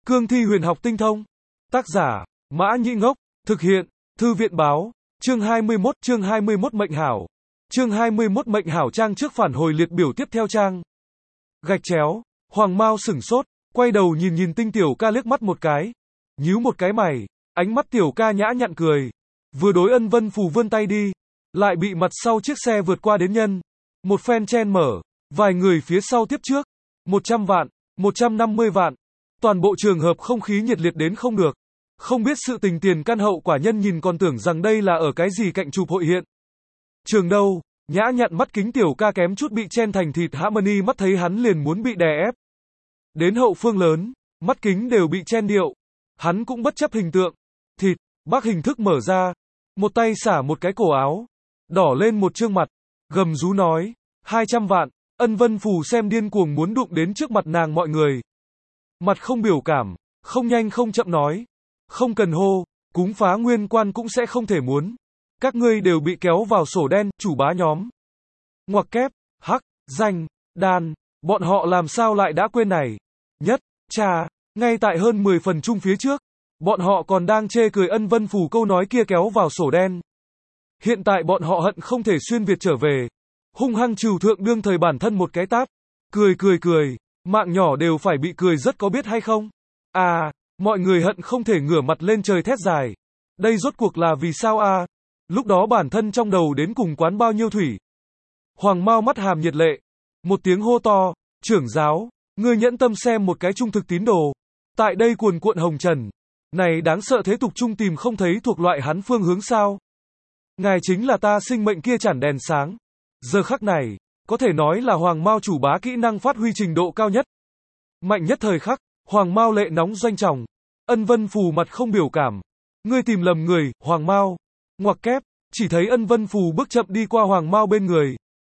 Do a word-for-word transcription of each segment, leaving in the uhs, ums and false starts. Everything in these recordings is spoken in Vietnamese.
Cương thi huyền học tinh thông. Tác giả, Mã Nhĩ Ngốc. Thực hiện, Thư viện báo. Chương hai mươi mốt, chương hai mươi mốt mệnh hảo. Chương hai mươi mốt mệnh hảo trang trước phản hồi liệt biểu tiếp theo trang. Gạch chéo, Hoàng Mao sửng sốt, quay đầu nhìn nhìn Tinh Tiểu Ca liếc mắt một cái. Nhíu một cái mày, ánh mắt Tiểu Ca nhã nhặn cười. Vừa đối Ân Vân Phù vươn tay đi, lại bị mặt sau chiếc xe vượt qua đến nhân. Một phen chen mở, vài người phía sau tiếp trước. một trăm vạn, một trăm năm mươi vạn. Toàn bộ trường hợp không khí nhiệt liệt đến không được. Không biết sự tình tiền căn hậu quả nhân nhìn còn tưởng rằng đây là ở cái gì cạnh chụp hội hiện. Trường đâu, nhã nhặn mắt kính Tiểu Ca kém chút bị chen thành thịt Harmony mắt thấy hắn liền muốn bị đè ép. Đến hậu phương lớn, mắt kính đều bị chen điệu. Hắn cũng bất chấp hình tượng. Thịt, bác hình thức mở ra. Một tay xả một cái cổ áo. Đỏ lên một trương mặt. Gầm rú nói. hai trăm vạn. Ân Vân Phù xem điên cuồng muốn đụng đến trước mặt nàng mọi người. Mặt không biểu cảm. Không nhanh không chậm nói. Không cần hô. Cúng phá nguyên quan cũng sẽ không thể muốn. Các ngươi đều bị kéo vào sổ đen, chủ bá nhóm. Ngoặc kép, hắc, danh, đan. Bọn họ làm sao lại đã quên này. Nhất, cha, ngay tại hơn mười phần chung phía trước. Bọn họ còn đang chê cười Ân Vân Phù câu nói kia kéo vào sổ đen. Hiện tại bọn họ hận không thể xuyên Việt trở về. Hung hăng trừu thượng đương thời bản thân một cái tát. Cười cười cười, mạng nhỏ đều phải bị cười rất có biết hay không? À, mọi người hận không thể ngửa mặt lên trời thét dài. Đây rốt cuộc là vì sao a? À? Lúc đó bản thân trong đầu đến cùng quán bao nhiêu thủy. Hoàng Mao mắt hàm nhiệt lệ. Một tiếng hô to, trưởng giáo, ngươi nhẫn tâm xem một cái trung thực tín đồ. Tại đây cuồn cuộn hồng trần. Này đáng sợ thế tục trung tìm không thấy thuộc loại hắn phương hướng sao. Ngài chính là ta sinh mệnh kia chản đèn sáng. Giờ khắc này, có thể nói là Hoàng Mao chủ bá kỹ năng phát huy trình độ cao nhất. Mạnh nhất thời khắc, Hoàng Mao lệ nóng doanh trọng. Ân Vân Phù mặt không biểu cảm. Ngươi tìm lầm người, Hoàng Mao. Ngoặc kép, chỉ thấy Ân Vân Phù bước chậm đi qua Hoàng Mao bên người.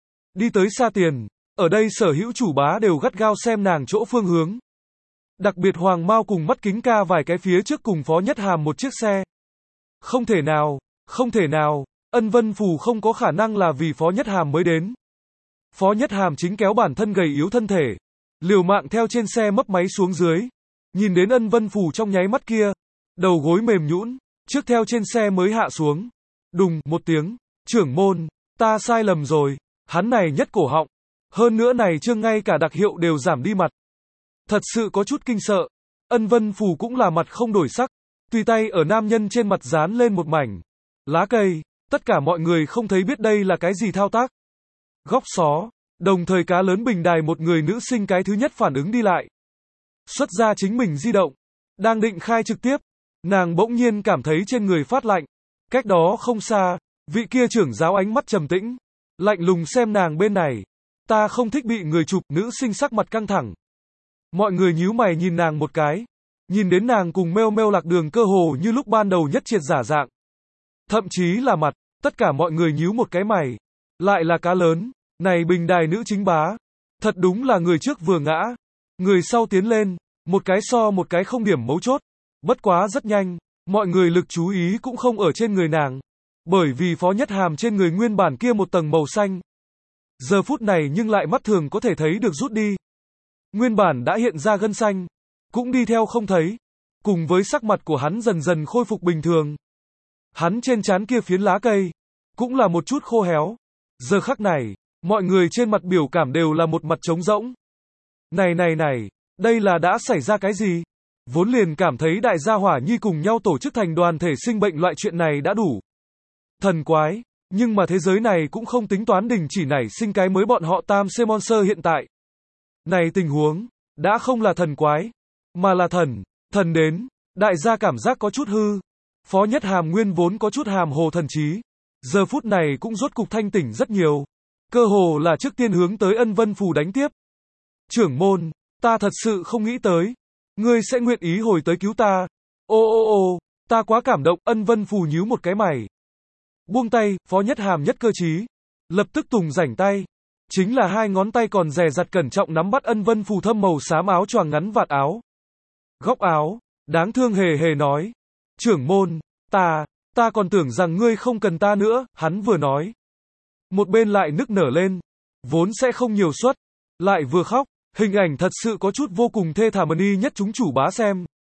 Đi tới xa tiền, ở đây sở hữu chủ bá đều gắt gao xem nàng chỗ phương hướng. Đặc biệt Hoàng Mao cùng mắt kính ca vài cái phía trước cùng Phó Nhất Hàm một chiếc xe. Không thể nào, không thể nào, Ân Vân Phù không có khả năng là vì Phó Nhất Hàm mới đến. Phó Nhất Hàm chính kéo bản thân gầy yếu thân thể, liều mạng theo trên xe mấp máy xuống dưới. Nhìn đến Ân Vân Phù trong nháy mắt kia, đầu gối mềm nhũn, trước theo trên xe mới hạ xuống. Đùng, một tiếng, trưởng môn, ta sai lầm rồi, hắn này nhất cổ họng. Hơn nữa này chương ngay cả đặc hiệu đều giảm đi mặt. Thật sự có chút kinh sợ. Ân Vân Phù cũng là mặt không đổi sắc. Tùy tay ở nam nhân trên mặt dán lên một mảnh lá cây. Tất cả mọi người không thấy biết đây là cái gì thao tác. Góc xó. Đồng thời cá lớn bình đài một người nữ sinh cái thứ nhất phản ứng đi lại. Xuất ra chính mình di động. Đang định khai trực tiếp. Nàng bỗng nhiên cảm thấy trên người phát lạnh. Cách đó không xa. Vị kia trưởng giáo ánh mắt trầm tĩnh. Lạnh lùng xem nàng bên này. Ta không thích bị người chụp. Nữ sinh sắc mặt căng thẳng. Mọi người nhíu mày nhìn nàng một cái. Nhìn đến nàng cùng Meo Meo Lạc Đường cơ hồ như lúc ban đầu nhất triệt giả dạng. Thậm chí là mặt. Tất cả mọi người nhíu một cái mày. Lại là cá lớn. Này bình đài nữ chính bá. Thật đúng là người trước vừa ngã. Người sau tiến lên. Một cái so một cái không điểm mấu chốt. Bất quá rất nhanh. Mọi người lực chú ý cũng không ở trên người nàng. Bởi vì Phó Nhất Hàm trên người nguyên bản kia một tầng màu xanh. Giờ phút này nhưng lại mắt thường có thể thấy được rút đi. Nguyên bản đã hiện ra gân xanh. Cũng đi theo không thấy. Cùng với sắc mặt của hắn dần dần khôi phục bình thường. Hắn trên trán kia phiến lá cây. Cũng là một chút khô héo. Giờ khắc này, mọi người trên mặt biểu cảm đều là một mặt trống rỗng. Này này này, đây là đã xảy ra cái gì? Vốn liền cảm thấy đại gia hỏa nhi cùng nhau tổ chức thành đoàn thể sinh bệnh loại chuyện này đã đủ. Thần quái, nhưng mà thế giới này cũng không tính toán đình chỉ nảy sinh cái mới bọn họ tam C Monster hiện tại. Này tình huống, đã không là thần quái, mà là thần, thần đến, đại gia cảm giác có chút hư. Phó Nhất Hàm nguyên vốn có chút hàm hồ thần trí. Giờ phút này cũng rốt cục thanh tỉnh rất nhiều. Cơ hồ là trước tiên hướng tới Ân Vân Phù đánh tiếp. Trưởng môn, ta thật sự không nghĩ tới. Ngươi sẽ nguyện ý hồi tới cứu ta. Ô ô ô, ta quá cảm động. Ân Vân Phù nhíu một cái mày. Buông tay, Phó Nhất Hàm nhất cơ trí. Lập tức tùng rảnh tay. Chính là hai ngón tay còn dè dặt cẩn trọng nắm bắt Ân Vân Phù thâm màu xám áo choàng ngắn vạt áo. Góc áo, đáng thương hề hề nói. Trưởng môn, ta, ta còn tưởng rằng ngươi không cần ta nữa, hắn vừa nói. Một bên lại nức nở lên. Vốn sẽ không nhiều suất. Lại vừa khóc. Hình ảnh thật sự có chút vô cùng thê thảm y nhất chúng chủ bá xem.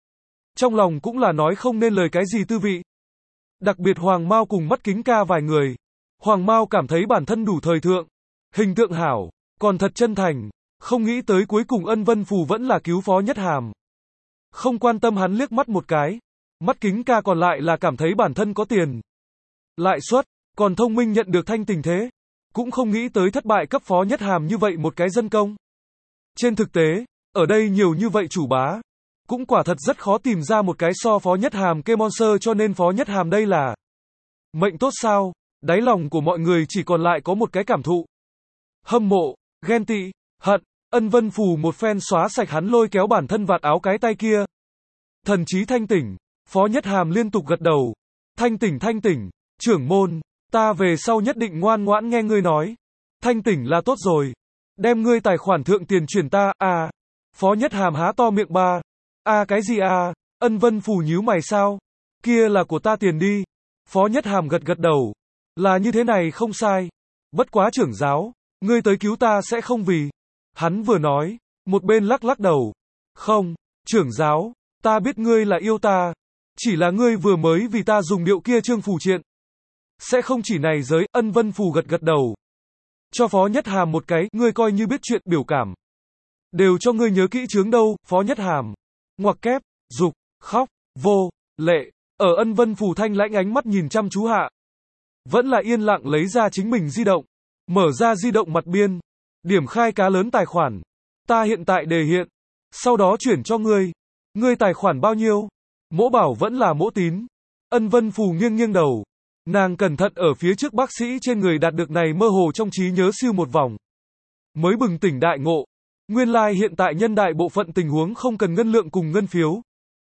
trong lòng cũng là nói không nên lời cái gì tư vị. Đặc biệt Hoàng Mao cùng Mắt Kính Ca vài người. Hoàng Mao cảm thấy bản thân đủ thời thượng, hình tượng hảo, còn thật chân thành, không nghĩ tới cuối cùng Ân Vân Phù vẫn là cứu Phó Nhất Hàm. Không quan tâm hắn liếc mắt một cái. Mắt Kính Ca còn lại là cảm thấy bản thân có tiền, lại suất, còn thông minh nhận được thanh tình thế. Cũng không nghĩ tới thất bại cấp Phó Nhất Hàm như vậy một cái dân công. Trên thực tế, ở đây nhiều như vậy chủ bá, cũng quả thật rất khó tìm ra một cái so Phó Nhất Hàm kê monster, cho nên Phó Nhất Hàm đây là mệnh tốt sao? Đáy lòng của mọi người chỉ còn lại có một cái cảm thụ. Hâm mộ, ghen tị, hận. Ân Vân Phù một phen xóa sạch hắn lôi kéo bản thân vạt áo cái tay kia. Thần trí thanh tỉnh, Phó Nhất Hàm liên tục gật đầu. Thanh tỉnh thanh tỉnh, trưởng môn, ta về sau nhất định ngoan ngoãn nghe ngươi nói. Thanh tỉnh là tốt rồi. Đem ngươi tài khoản thượng tiền chuyển ta, à. Phó Nhất Hàm há to miệng ba. À cái gì à, Ân Vân Phù nhíu mày sao? Kia là của ta tiền đi. Phó Nhất Hàm gật gật đầu. Là như thế này không sai. Bất quá trưởng giáo, ngươi tới cứu ta sẽ không vì. Hắn vừa nói, một bên lắc lắc đầu. Không, trưởng giáo, ta biết ngươi là yêu ta. Chỉ là ngươi vừa mới vì ta dùng điệu kia trương phù triện. Sẽ không chỉ này giới. Ân Vân Phù gật gật đầu. Cho Phó Nhất Hàm một cái, ngươi coi như biết chuyện biểu cảm. Đều cho ngươi nhớ kỹ chướng đâu, Phó Nhất Hàm. Ngoặc kép, dục, khóc, vô, lệ. Ở Ân Vân Phù thanh lãnh ánh mắt nhìn chăm chú hạ. Vẫn là yên lặng lấy ra chính mình di động. Mở ra di động mặt biên. Điểm khai cá lớn tài khoản. Ta hiện tại đề hiện. Sau đó chuyển cho ngươi. Ngươi tài khoản bao nhiêu? Mỗ bảo vẫn là Mỗ Tín. Ân Vân Phù nghiêng nghiêng đầu. Nàng cẩn thận ở phía trước bác sĩ trên người đạt được này mơ hồ trong trí nhớ siêu một vòng. Mới bừng tỉnh đại ngộ. Nguyên lai like hiện tại nhân đại bộ phận tình huống không cần ngân lượng cùng ngân phiếu.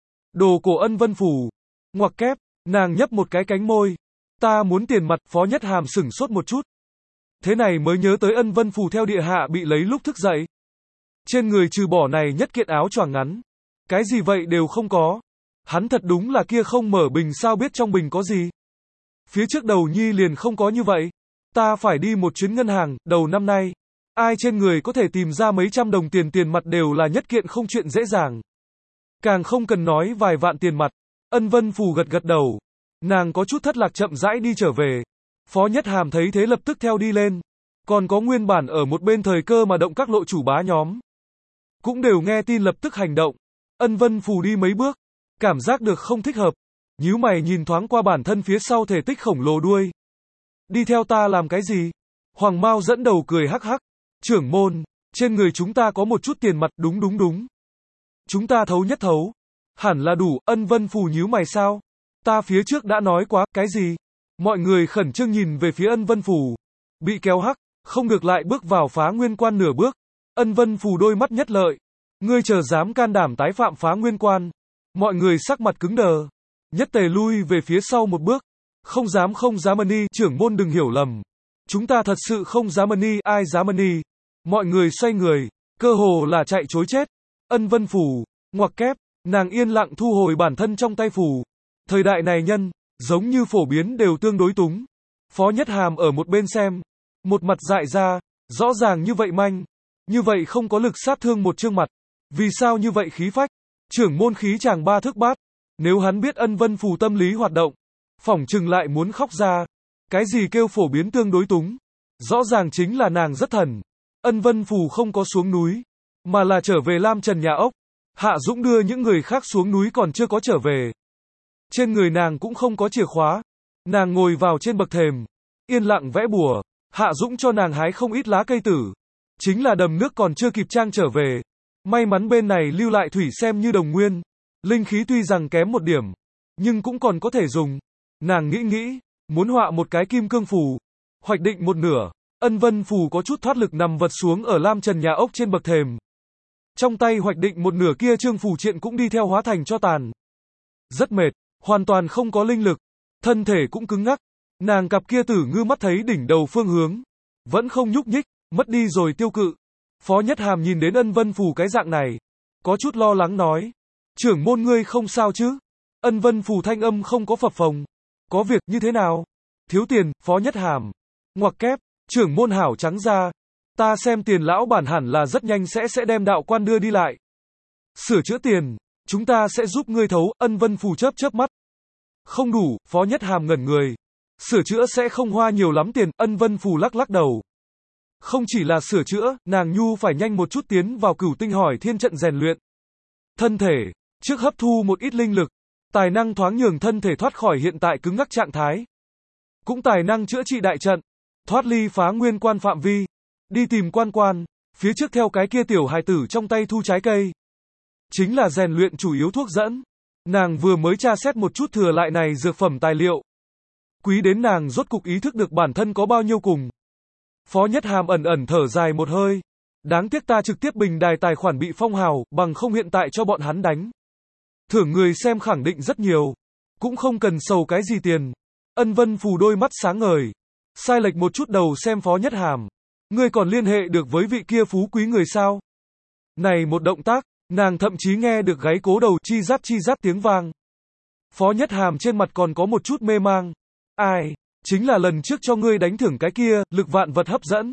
Đồ của Ân Vân Phù. Ngoặc kép, nàng nhấp một cái cánh môi. Ta muốn tiền mặt. Phó Nhất Hàm sửng sốt một chút. Thế này mới nhớ tới Ân Vân Phù theo địa hạ bị lấy lúc thức dậy. Trên người trừ bỏ này nhất kiện áo choàng ngắn. Cái gì vậy đều không có. Hắn thật đúng là kia không mở bình sao biết trong bình có gì. Phía trước đầu nhi liền không có như vậy. Ta phải đi một chuyến ngân hàng, đầu năm nay. Ai trên người có thể tìm ra mấy trăm đồng tiền tiền mặt đều là nhất kiện không chuyện dễ dàng. Càng không cần nói vài vạn tiền mặt. Ân Vân Phù gật gật đầu. Nàng có chút thất lạc chậm rãi đi trở về. Phó Nhất Hàm thấy thế lập tức theo đi lên. Còn có nguyên bản ở một bên thời cơ mà động các lộ chủ bá nhóm. Cũng đều nghe tin lập tức hành động. Ân Vân Phù đi mấy bước. Cảm giác được không thích hợp. Nhíu mày nhìn thoáng qua bản thân phía sau thể tích khổng lồ đuôi. Đi theo ta làm cái gì? Hoàng Mao dẫn đầu cười hắc hắc. Trưởng môn, trên người chúng ta có một chút tiền mặt, đúng đúng đúng. Chúng ta thấu nhất thấu. Hẳn là đủ. Ân Vân Phù nhíu mày sao? Ta phía trước đã nói quá, cái gì? Mọi người khẩn trương nhìn về phía Ân Vân Phù. Bị kéo hắc, không được lại bước vào Phá Nguyên Quan nửa bước. Ân Vân Phù đôi mắt nhất lợi. Ngươi chờ dám can đảm tái phạm Phá Nguyên Quan. Mọi người sắc mặt cứng đờ. Nhất tề lui về phía sau một bước. Không dám không dám ân y, trưởng môn đừng hiểu lầm. Chúng ta thật sự không dám ân y, ai dám ân y. Mọi người xoay người, cơ hồ là chạy chối chết. Ân Vân Phù, ngoặc kép, nàng yên lặng thu hồi bản thân trong tay phù. Thời đại này nhân, giống như phổ biến đều tương đối túng. Phó Nhất Hàm ở một bên xem. Một mặt dại ra, rõ ràng như vậy manh. Như vậy không có lực sát thương một trương mặt. Vì sao như vậy khí phách? Trưởng môn khí chàng ba thước bát. Nếu hắn biết Ân Vân Phù tâm lý hoạt động, phỏng chừng lại muốn khóc ra. Cái gì kêu phổ biến tương đối túng? Rõ ràng chính là nàng rất thần. Ân Vân Phù không có xuống núi, mà là trở về Lam Trần nhà ốc. Hạ Dũng đưa những người khác xuống núi còn chưa có trở về. Trên người nàng cũng không có chìa khóa. Nàng ngồi vào trên bậc thềm, yên lặng vẽ bùa. Hạ Dũng cho nàng hái không ít lá cây tử. Chính là đầm nước còn chưa kịp trang trở về. May mắn bên này lưu lại thủy xem như đồng nguyên. Linh khí tuy rằng kém một điểm, nhưng cũng còn có thể dùng. Nàng nghĩ nghĩ, muốn họa một cái kim cương phù. Hoạch định một nửa. Ân Vân Phù có chút thoát lực nằm vật xuống ở Lam Trần nhà ốc trên bậc thềm. Trong tay hoạch định một nửa kia trương phù triện cũng đi theo hóa thành cho tàn. Rất mệt, hoàn toàn không có linh lực. Thân thể cũng cứng ngắc. Nàng cặp kia tử ngư mắt thấy đỉnh đầu phương hướng. Vẫn không nhúc nhích, mất đi rồi tiêu cự. Phó Nhất Hàm nhìn đến Ân Vân Phù cái dạng này. Có chút lo lắng nói. Trưởng môn ngươi không sao chứ? Ân Vân Phù thanh âm không có phập phồng. Có việc như thế nào? Thiếu tiền, Phó Nhất Hàm. Ngoặc kép, trưởng môn hảo trắng ra. Ta xem tiền lão bản hẳn là rất nhanh sẽ sẽ đem đạo quan đưa đi lại. Sửa chữa tiền. chúng ta sẽ giúp ngươi thấu, Ân Vân Phù chớp chớp mắt. Không đủ, Phó Nhất Hàm ngẩn người. Sửa chữa sẽ không hoa nhiều lắm tiền, Ân Vân Phù lắc lắc đầu. Không chỉ là sửa chữa, nàng nhu phải nhanh một chút tiến vào Cửu Tinh Hỏi Thiên trận rèn luyện thân thể, trước hấp thu một ít linh lực, tài năng thoáng nhường thân thể thoát khỏi hiện tại cứng ngắc trạng thái. Cũng tài năng chữa trị đại trận, thoát ly phá nguyên quan phạm vi, đi tìm quan quan, phía trước theo cái kia tiểu hài tử trong tay thu trái cây. Chính là rèn luyện chủ yếu thuốc dẫn. Nàng vừa mới tra xét một chút thừa lại này dược phẩm tài liệu. Quý đến nàng rốt cục ý thức được bản thân có bao nhiêu cùng. Phó Nhất Hàm ẩn ẩn thở dài một hơi. Đáng tiếc ta trực tiếp bình đài tài khoản bị phong hào, bằng không hiện tại cho bọn hắn đánh. Thưởng người xem khẳng định rất nhiều. Cũng không cần sầu cái gì tiền. Ân Vân Phù đôi mắt sáng ngời. Sai lệch một chút đầu xem Phó Nhất Hàm. Ngươi còn liên hệ được với vị kia phú quý người sao? Này một động tác, nàng thậm chí nghe được gáy cố đầu chi rát chi rát tiếng vang. Phó Nhất Hàm trên mặt còn có một chút mê mang. Ai? Chính là lần trước cho ngươi đánh thưởng cái kia, lực vạn vật hấp dẫn.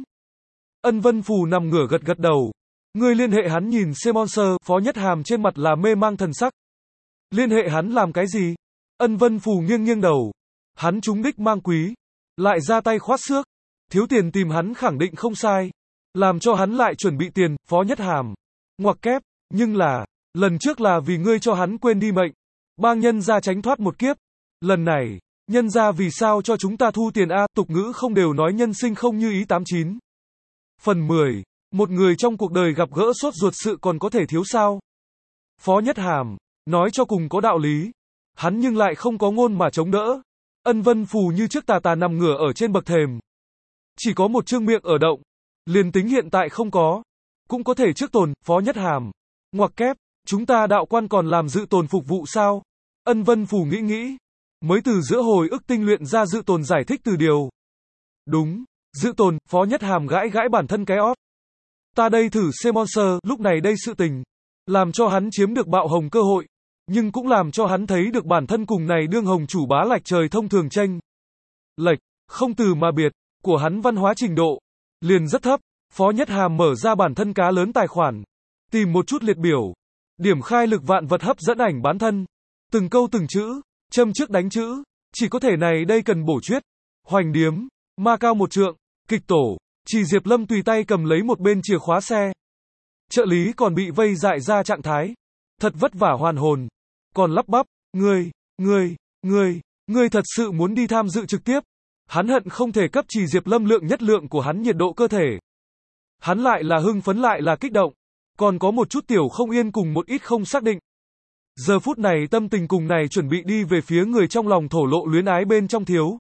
Ân Vân Phù nằm ngửa gật gật đầu. Ngươi liên hệ hắn nhìn Semonser, Phó Nhất Hàm trên mặt là mê mang thần sắc. Liên hệ hắn làm cái gì? Ân Vân Phù nghiêng nghiêng đầu. Hắn trúng đích mang quý. Lại ra tay khoát xước. Thiếu tiền tìm hắn khẳng định không sai. Làm cho hắn lại chuẩn bị tiền, Phó Nhất Hàm. Ngoặc kép, nhưng là, lần trước là vì ngươi cho hắn quên đi mệnh. Bang nhân ra tránh thoát một kiếp. Lần này, nhân ra vì sao cho chúng ta thu tiền a, tục ngữ không đều nói nhân sinh không như ý tám chín. Phần mười. Một người trong cuộc đời gặp gỡ sốt ruột sự còn có thể thiếu sao? Phó Nhất Hàm, nói cho cùng có đạo lý. Hắn nhưng lại không có ngôn mà chống đỡ. Ân Vân Phù như trước tà tà nằm ngửa ở trên bậc thềm. Chỉ có một chương miệng ở động. Liền tính hiện tại không có. Cũng có thể trước tồn, Phó Nhất Hàm. Ngoặc kép, chúng ta đạo quan còn làm dự tồn phục vụ sao? Ân Vân Phù nghĩ nghĩ. Mới từ giữa hồi ức tinh luyện ra dự tồn giải thích từ điều. Đúng, dự tồn, Phó Nhất Hàm gãi gãi bản thân cái ót. Ta đây thử Semonser, lúc này đây sự tình. Làm cho hắn chiếm được bạo hồng cơ hội. Nhưng cũng làm cho hắn thấy được bản thân cùng này đương hồng chủ bá lạch trời thông thường tranh. Lệch, không từ mà biệt, của hắn văn hóa trình độ. Liền rất thấp, Phó Nhất Hàm mở ra bản thân cá lớn tài khoản. Tìm một chút liệt biểu. Điểm khai lực vạn vật hấp dẫn ảnh bán thân. Từng câu từng chữ, châm trước đánh chữ. Chỉ có thể này đây cần bổ chuyết. Hoành điếm, ma cao một trượng, kịch tổ. Chỉ Diệp Lâm tùy tay cầm lấy một bên chìa khóa xe. Trợ lý còn bị vây dại ra trạng thái. Thật vất vả hoàn hồn. Còn lắp bắp, ngươi, ngươi, ngươi, ngươi thật sự muốn đi tham dự trực tiếp. Hắn hận không thể cấp Chỉ Diệp Lâm lượng nhất lượng của hắn nhiệt độ cơ thể. Hắn lại là hưng phấn lại là kích động. Còn có một chút tiểu không yên cùng một ít không xác định. Giờ phút này tâm tình cùng này chuẩn bị đi về phía người trong lòng thổ lộ luyến ái bên trong thiếu.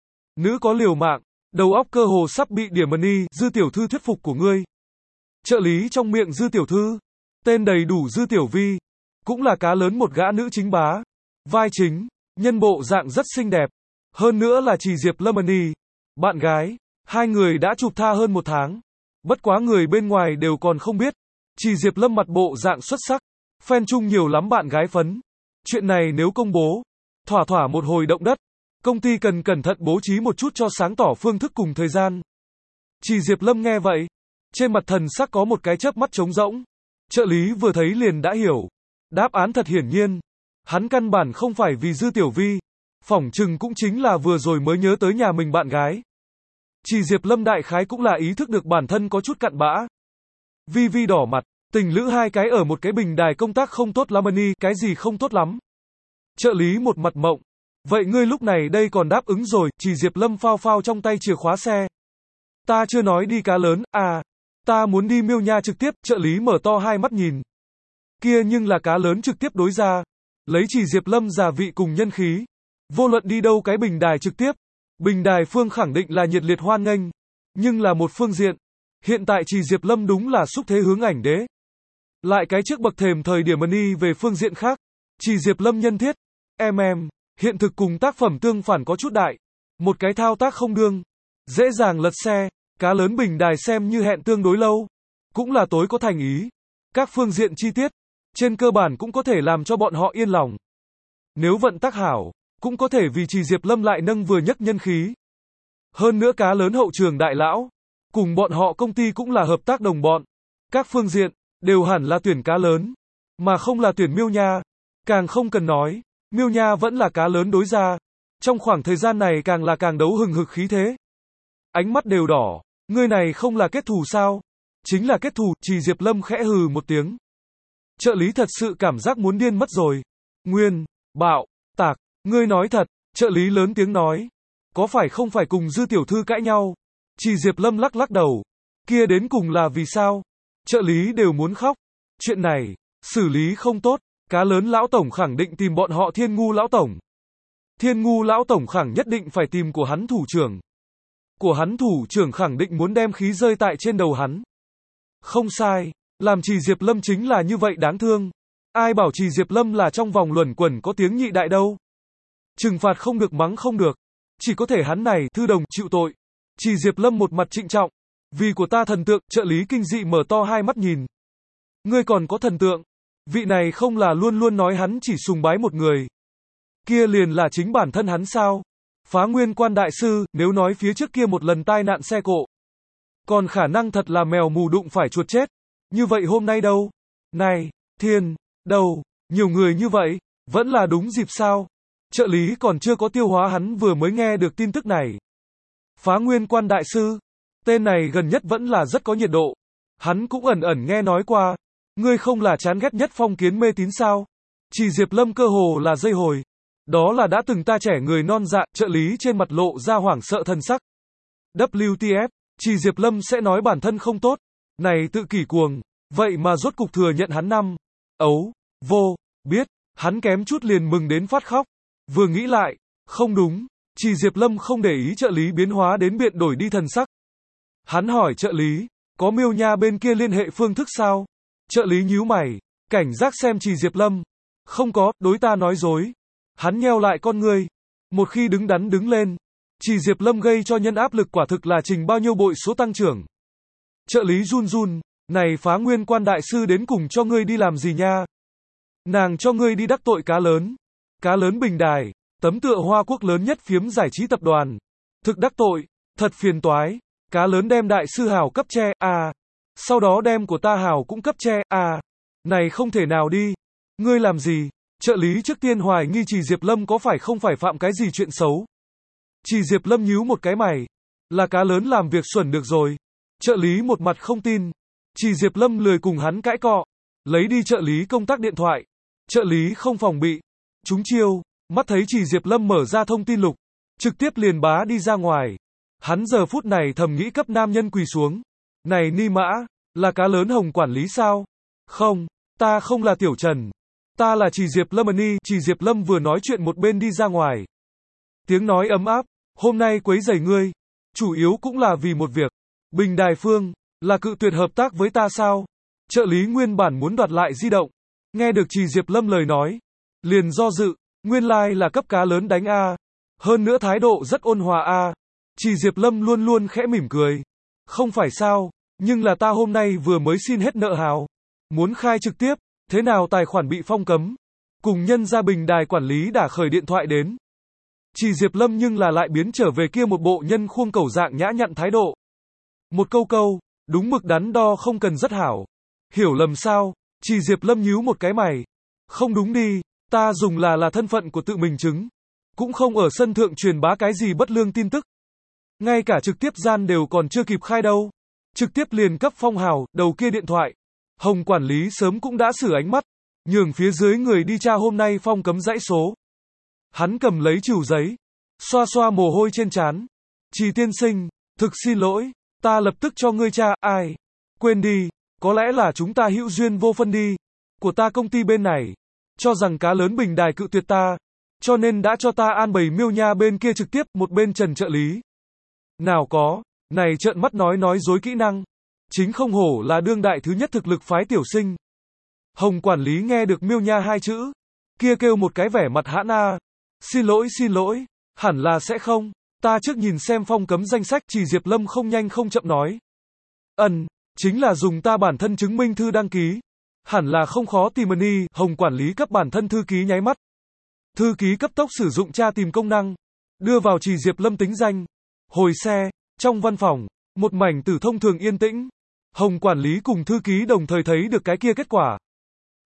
Nữ có liều mạng, đầu óc cơ hồ sắp bị điểm mani, Dư tiểu thư thuyết phục của ngươi. Trợ lý trong miệng Dư tiểu thư, tên đầy đủ Dư tiểu vi, cũng là cá lớn một gã nữ chính bá. Vai chính, nhân bộ dạng rất xinh đẹp. Hơn nữa là Chỉ Diệp Lâm mani, bạn gái, hai người đã chụp tha hơn một tháng. Bất quá người bên ngoài đều còn không biết. Chỉ Diệp Lâm mặt bộ dạng xuất sắc. Fan chung nhiều lắm bạn gái phấn. Chuyện này nếu công bố, thỏa thỏa một hồi động đất. Công ty cần cẩn thận bố trí một chút cho sáng tỏ phương thức cùng thời gian. Chỉ Diệp Lâm nghe vậy. Trên mặt thần sắc có một cái chớp mắt trống rỗng. Trợ lý vừa thấy liền đã hiểu. Đáp án thật hiển nhiên. Hắn căn bản không phải vì Dư tiểu vi. Phỏng chừng cũng chính là vừa rồi mới nhớ tới nhà mình bạn gái. Chỉ Diệp Lâm đại khái cũng là ý thức được bản thân có chút cặn bã. Vi Vi đỏ mặt, tình lữ hai cái ở một cái bình đài công tác không tốt lắm ni, cái gì không tốt lắm. Trợ lý một mặt mộng. Vậy ngươi lúc này đây còn đáp ứng rồi, Chỉ Diệp Lâm phao phao trong tay chìa khóa xe. Ta chưa nói đi cá lớn, à, ta muốn đi Miêu Nha trực tiếp, trợ lý mở to hai mắt nhìn. Kia nhưng là cá lớn trực tiếp đối ra. Lấy Chỉ Diệp Lâm giả vị cùng nhân khí. Vô luận đi đâu cái bình đài trực tiếp. Bình đài phương khẳng định là nhiệt liệt hoan nghênh. Nhưng là một phương diện. Hiện tại Chỉ Diệp Lâm đúng là xúc thế hướng ảnh đế. Lại cái trước bậc thềm thời điểm money về phương diện khác. Chỉ Diệp Lâm nhân thiết. Em em, hiện thực cùng tác phẩm tương phản có chút đại. Một cái thao tác không đương. Dễ dàng lật xe. Cá lớn bình đài xem như hẹn tương đối lâu. Cũng là tối có thành ý. Các phương diện chi tiết. Trên cơ bản cũng có thể làm cho bọn họ yên lòng. Nếu vận tác hảo. Cũng có thể vì Chỉ Diệp Lâm lại nâng vừa nhấc nhân khí. Hơn nữa cá lớn hậu trường đại lão. Cùng bọn họ công ty cũng là hợp tác đồng bọn. Các phương diện, đều hẳn là tuyển cá lớn. mà không là tuyển Miêu Nha. Càng không cần nói, Miêu Nha vẫn là cá lớn đối ra. Trong khoảng thời gian này càng là càng đấu hừng hực khí thế. Ánh mắt đều đỏ, ngươi này không là kết thù sao? Chính là kết thù, Trì Diệp Lâm khẽ hừ một tiếng. Trợ lý thật sự cảm giác muốn điên mất rồi. Nguyên, bạo, tạc, ngươi nói thật, trợ lý lớn tiếng nói. Có phải không phải cùng Dư tiểu thư cãi nhau? Trì Diệp Lâm lắc lắc đầu. Kia đến cùng là vì sao? Trợ lý đều muốn khóc. Chuyện này, xử lý không tốt, cá lớn lão tổng khẳng định tìm bọn họ Thiên Ngu lão tổng. Thiên Ngu lão tổng khẳng nhất định phải tìm của hắn thủ trưởng. Của hắn thủ trưởng khẳng định muốn đem khí rơi tại trên đầu hắn. Không sai, làm Trì Diệp Lâm chính là như vậy đáng thương. Ai bảo Trì Diệp Lâm là trong vòng luẩn quẩn có tiếng nhị đại đâu. Trừng phạt không được mắng không được. Chỉ có thể hắn này, thư đồng, chịu tội. Trì Diệp Lâm một mặt trịnh trọng. Vì của ta thần tượng, trợ lý kinh dị mở to hai mắt nhìn. Ngươi còn có thần tượng. Vị này không là luôn luôn nói hắn chỉ sùng bái một người. Kia liền là chính bản thân hắn sao? Phá Nguyên Quan đại sư, nếu nói phía trước kia một lần tai nạn xe cộ. Còn khả năng thật là mèo mù đụng phải chuột chết. Như vậy hôm nay đâu? Này, thiên, đâu, nhiều người như vậy, vẫn là đúng dịp sao? Trợ lý còn chưa có tiêu hóa hắn vừa mới nghe được tin tức này. Phá Nguyên Quan đại sư, tên này gần nhất vẫn là rất có nhiệt độ. Hắn cũng ẩn ẩn nghe nói qua. Ngươi không là chán ghét nhất phong kiến mê tín sao? Trì Diệp Lâm cơ hồ là dây hồi. Đó là đã từng ta trẻ người non dạ, trợ lý trên mặt lộ ra hoảng sợ thần sắc. vê kép tê, Trì Diệp Lâm sẽ nói bản thân không tốt. Này tự kỷ cuồng, vậy mà rốt cục thừa nhận hắn năm. Ấu, vô, biết, hắn kém chút liền mừng đến phát khóc. Vừa nghĩ lại, không đúng, Trì Diệp Lâm không để ý trợ lý biến hóa đến biện đổi đi thần sắc. Hắn hỏi trợ lý, có Miêu Nha bên kia liên hệ phương thức sao? Trợ lý nhíu mày, cảnh giác xem Trì Diệp Lâm. Không có, đối ta nói dối. Hắn nheo lại con ngươi. Một khi đứng đắn đứng lên, Trì Diệp Lâm gây cho nhân áp lực quả thực là trình bao nhiêu bội số tăng trưởng. Trợ lý run run, này Phá Nguyên Quan đại sư đến cùng cho ngươi đi làm gì nha? Nàng cho ngươi đi đắc tội cá lớn. Cá lớn bình đài, tấm tựa Hoa Quốc lớn nhất phiếm giải trí tập đoàn. Thực đắc tội, thật phiền toái. Cá lớn đem đại sư hào cấp che, à. Sau đó đem của ta hào cũng cấp che, à. Này không thể nào đi. Ngươi làm gì? Trợ lý trước tiên hoài nghi Trì Diệp Lâm có phải không phải phạm cái gì chuyện xấu. Trì Diệp Lâm nhíu một cái mày. Là cá lớn làm việc xuẩn được rồi. Trợ lý một mặt không tin. Trì Diệp Lâm lười cùng hắn cãi cọ. Lấy đi trợ lý công tác điện thoại. Trợ lý không phòng bị. Chúng chiêu, mắt thấy Trì Diệp Lâm mở ra thông tin lục. Trực tiếp liền bá đi ra ngoài. Hắn giờ phút này thầm nghĩ cấp nam nhân quỳ xuống. Này ni mã, là cá lớn Hồng quản lý sao? Không, ta không là Tiểu Trần. Ta là Trì Diệp Lâm Ni. Trì Diệp Lâm vừa nói chuyện một bên đi ra ngoài. Tiếng nói ấm áp, hôm nay quấy rầy ngươi. Chủ yếu cũng là vì một việc. Bình Đài Phương, là cự tuyệt hợp tác với ta sao? Trợ lý nguyên bản muốn đoạt lại di động. Nghe được Trì Diệp Lâm lời nói. Liền do dự, nguyên lai like là cấp cá lớn đánh A. Hơn nữa thái độ rất ôn hòa A. Trì Diệp Lâm luôn luôn khẽ mỉm cười. Không phải sao, nhưng là ta hôm nay vừa mới xin hết nợ hào. Muốn khai trực tiếp, thế nào tài khoản bị phong cấm. Cùng nhân gia Bình Đài quản lý đã khởi điện thoại đến. Trì Diệp Lâm nhưng là lại biến trở về kia một bộ nhân khuôn cẩu dạng nhã nhặn thái độ. Một câu câu, đúng mực đắn đo không cần rất hảo. Hiểu lầm sao? Trì Diệp Lâm nhíu một cái mày. Không đúng đi, ta dùng là là thân phận của tự mình chứng. Cũng không ở sân thượng truyền bá cái gì bất lương tin tức. Ngay cả trực tiếp gian đều còn chưa kịp khai đâu. Trực tiếp liền cấp phong hào, đầu kia điện thoại. Hồng quản lý sớm cũng đã xử ánh mắt. Nhường phía dưới người đi tra hôm nay phong cấm dãy số. Hắn cầm lấy chìu giấy. Xoa xoa mồ hôi trên trán. Trì tiên sinh, thực xin lỗi. Ta lập tức cho ngươi tra, ai? Quên đi, có lẽ là chúng ta hữu duyên vô phân đi. Của ta công ty bên này. Cho rằng cá lớn Bình Đài cự tuyệt ta. Cho nên đã cho ta an bày Miêu Nha bên kia trực tiếp, một bên Trần trợ lý. Nào có, này trợn mắt nói nói dối kỹ năng. Chính không hổ là đương đại thứ nhất thực lực phái tiểu sinh. Hồng quản lý nghe được Miêu Nha hai chữ. Kia kêu một cái vẻ mặt hãn a. Xin lỗi xin lỗi, hẳn là sẽ không. Ta trước nhìn xem phong cấm danh sách. Trì Diệp Lâm không nhanh không chậm nói. Ừm, chính là dùng ta bản thân chứng minh thư đăng ký. Hẳn là không khó tìm ni. Hồng quản lý cấp bản thân thư ký nháy mắt. Thư ký cấp tốc sử dụng tra tìm công năng. Đưa vào Trì Diệp Lâm tính danh. Hồi xe, trong văn phòng, một mảnh tử thông thường yên tĩnh. Hồng quản lý cùng thư ký đồng thời thấy được cái kia kết quả.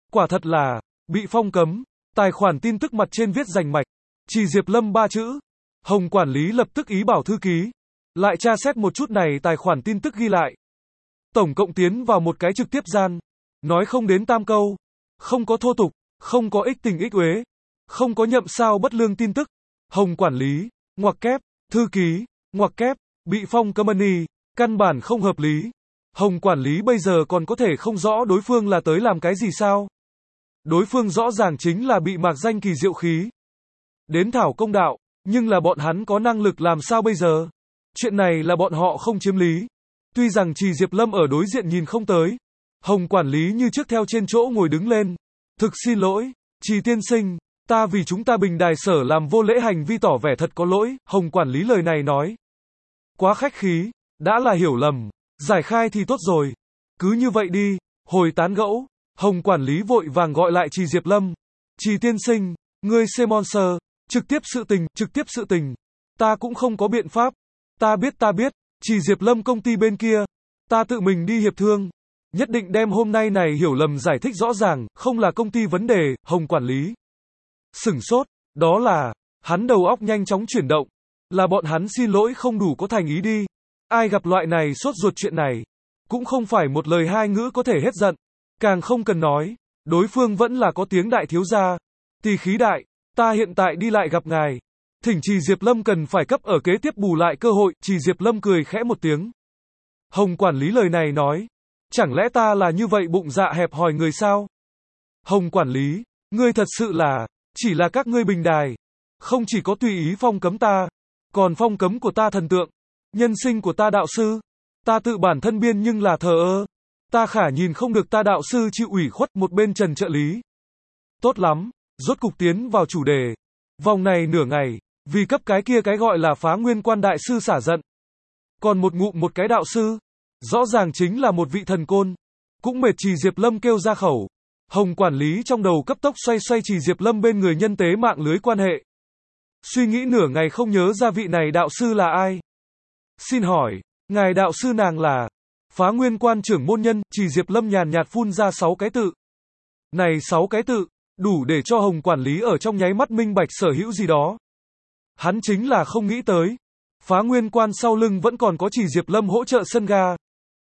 Quả thật là, bị phong cấm, tài khoản tin tức mặt trên viết rành mạch, Trì Diệp Lâm ba chữ. Hồng quản lý lập tức ý bảo thư ký, lại tra xét một chút này tài khoản tin tức ghi lại. Tổng cộng tiến vào một cái trực tiếp gian, nói không đến tam câu, không có thô tục, không có ích tình ích uế, không có nhậm sao bất lương tin tức. Hồng quản lý, ngoặc kép, thư ký, ngoặc kép, bị phong cấm money, căn bản không hợp lý. Hồng quản lý bây giờ còn có thể không rõ đối phương là tới làm cái gì sao? Đối phương rõ ràng chính là bị mạc danh kỳ diệu khí. Đến thảo công đạo, nhưng là bọn hắn có năng lực làm sao bây giờ? Chuyện này là bọn họ không chiếm lý. Tuy rằng Trì Diệp Lâm ở đối diện nhìn không tới. Hồng quản lý như trước theo trên chỗ ngồi đứng lên. Thực xin lỗi, Trì tiên sinh, ta vì chúng ta bình đài sở làm vô lễ hành vi tỏ vẻ thật có lỗi. Hồng quản lý lời này nói quá khách khí, đã là hiểu lầm, giải khai thì tốt rồi. Cứ như vậy đi, hồi tán gẫu. Hồng quản lý vội vàng gọi lại Trì Diệp Lâm. Trì tiên sinh, ngươi sponsor, trực tiếp sự tình, trực tiếp sự tình. Ta cũng không có biện pháp. Ta biết ta biết, Trì Diệp Lâm công ty bên kia. Ta tự mình đi hiệp thương. Nhất định đem hôm nay này hiểu lầm giải thích rõ ràng, không là công ty vấn đề. Hồng quản lý sửng sốt, đó là, hắn đầu óc nhanh chóng chuyển động. Là bọn hắn xin lỗi không đủ có thành ý đi. Ai gặp loại này sốt ruột chuyện này, cũng không phải một lời hai ngữ có thể hết giận. Càng không cần nói, đối phương vẫn là có tiếng đại thiếu gia. Tỳ khí đại, ta hiện tại đi lại gặp ngài. Thỉnh Trì Diệp Lâm cần phải cấp ở kế tiếp bù lại cơ hội. Trì Diệp Lâm cười khẽ một tiếng. Hồng quản lý lời này nói, chẳng lẽ ta là như vậy bụng dạ hẹp hòi người sao? Hồng quản lý, ngươi thật sự là, chỉ là các ngươi bình đài, không chỉ có tùy ý phong cấm ta, còn phong cấm của ta thần tượng, nhân sinh của ta đạo sư, ta tự bản thân biên nhưng là thờ ơ, ta khả nhìn không được ta đạo sư chịu ủy khuất. Một bên Trần trợ lý, tốt lắm, rốt cục tiến vào chủ đề, vòng này nửa ngày, vì cấp cái kia cái gọi là Phá Nguyên Quan đại sư xả giận, còn một ngụm một cái đạo sư, rõ ràng chính là một vị thần côn, cũng mệt Trì Diệp Lâm kêu ra khẩu. Hồng quản lý trong đầu cấp tốc xoay xoay Trì Diệp Lâm bên người nhân tế mạng lưới quan hệ. Suy nghĩ nửa ngày không nhớ ra vị này đạo sư là ai. Xin hỏi, ngài đạo sư nàng là Phá Nguyên Quan trưởng môn nhân. Trì Diệp Lâm nhàn nhạt phun ra sáu cái tự. Này sáu cái tự, đủ để cho Hồng quản lý ở trong nháy mắt minh bạch sở hữu gì đó. Hắn chính là không nghĩ tới, Phá Nguyên Quan sau lưng vẫn còn có Trì Diệp Lâm hỗ trợ sân ga.